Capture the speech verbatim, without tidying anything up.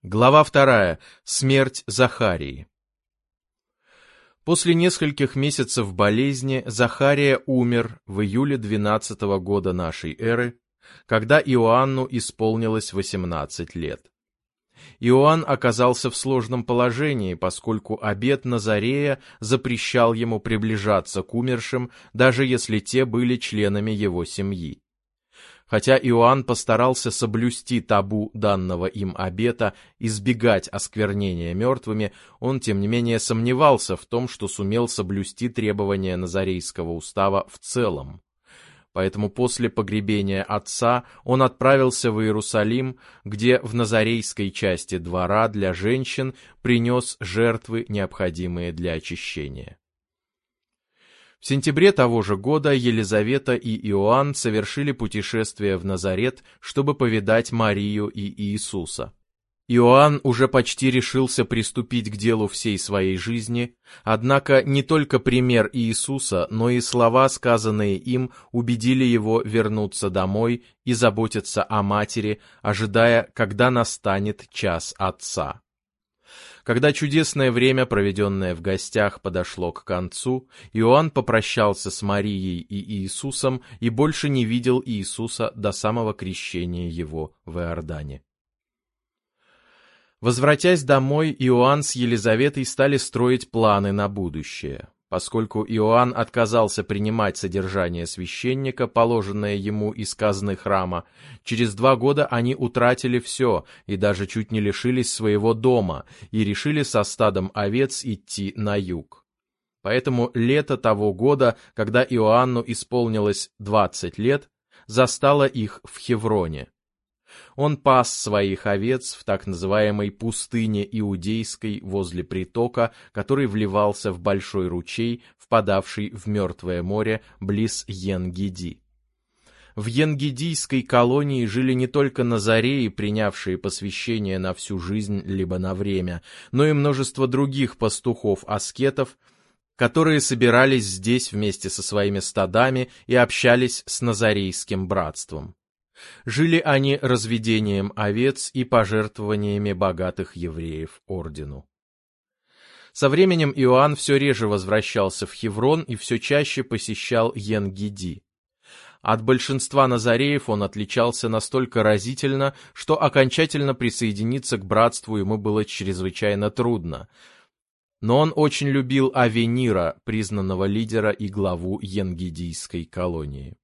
Глава вторая. Смерть Захарии. После нескольких месяцев болезни Захария умер в июле двенадцатого года нашей эры, когда Иоанну исполнилось восемнадцать лет. Иоанн оказался в сложном положении, поскольку обет Назарея запрещал ему приближаться к умершим, даже если те были членами его семьи. Хотя Иоанн постарался соблюсти табу данного им обета, избегать осквернения мертвыми, он, тем не менее, сомневался в том, что сумел соблюсти требования Назарейского устава в целом. Поэтому после погребения отца он отправился в Иерусалим, где в назарейской части двора для женщин принес жертвы, необходимые для очищения. В сентябре того же года Елизавета и Иоанн совершили путешествие в Назарет, чтобы повидать Марию и Иисуса. Иоанн уже почти решился приступить к делу всей своей жизни, однако не только пример Иисуса, но и слова, сказанные им, убедили его вернуться домой и заботиться о матери, ожидая, когда настанет час Отца. Когда чудесное время, проведенное в гостях, подошло к концу, Иоанн попрощался с Марией и Иисусом и больше не видел Иисуса до самого крещения его в Иордане. Возвратясь домой, Иоанн с Елизаветой стали строить планы на будущее. Поскольку Иоанн отказался принимать содержание священника, положенное ему из казны храма, через два года они утратили все и даже чуть не лишились своего дома и решили со стадом овец идти на юг. Поэтому лето того года, когда Иоанну исполнилось двадцать лет, застало их в Хевроне. Он пас своих овец в так называемой пустыне Иудейской возле притока, который вливался в большой ручей, впадавший в Мертвое море близ Ен-Гиди. В Ен-Гидийской колонии жили не только назареи, принявшие посвящение на всю жизнь либо на время, но и множество других пастухов-аскетов, которые собирались здесь вместе со своими стадами и общались с назарейским братством. Жили они разведением овец и пожертвованиями богатых евреев ордену. Со временем Иоанн все реже возвращался в Хеврон и все чаще посещал Ен-Гиди. От большинства назареев он отличался настолько разительно, что окончательно присоединиться к братству ему было чрезвычайно трудно. Но он очень любил Авенира, признанного лидера и главу Ен-Гидийской колонии.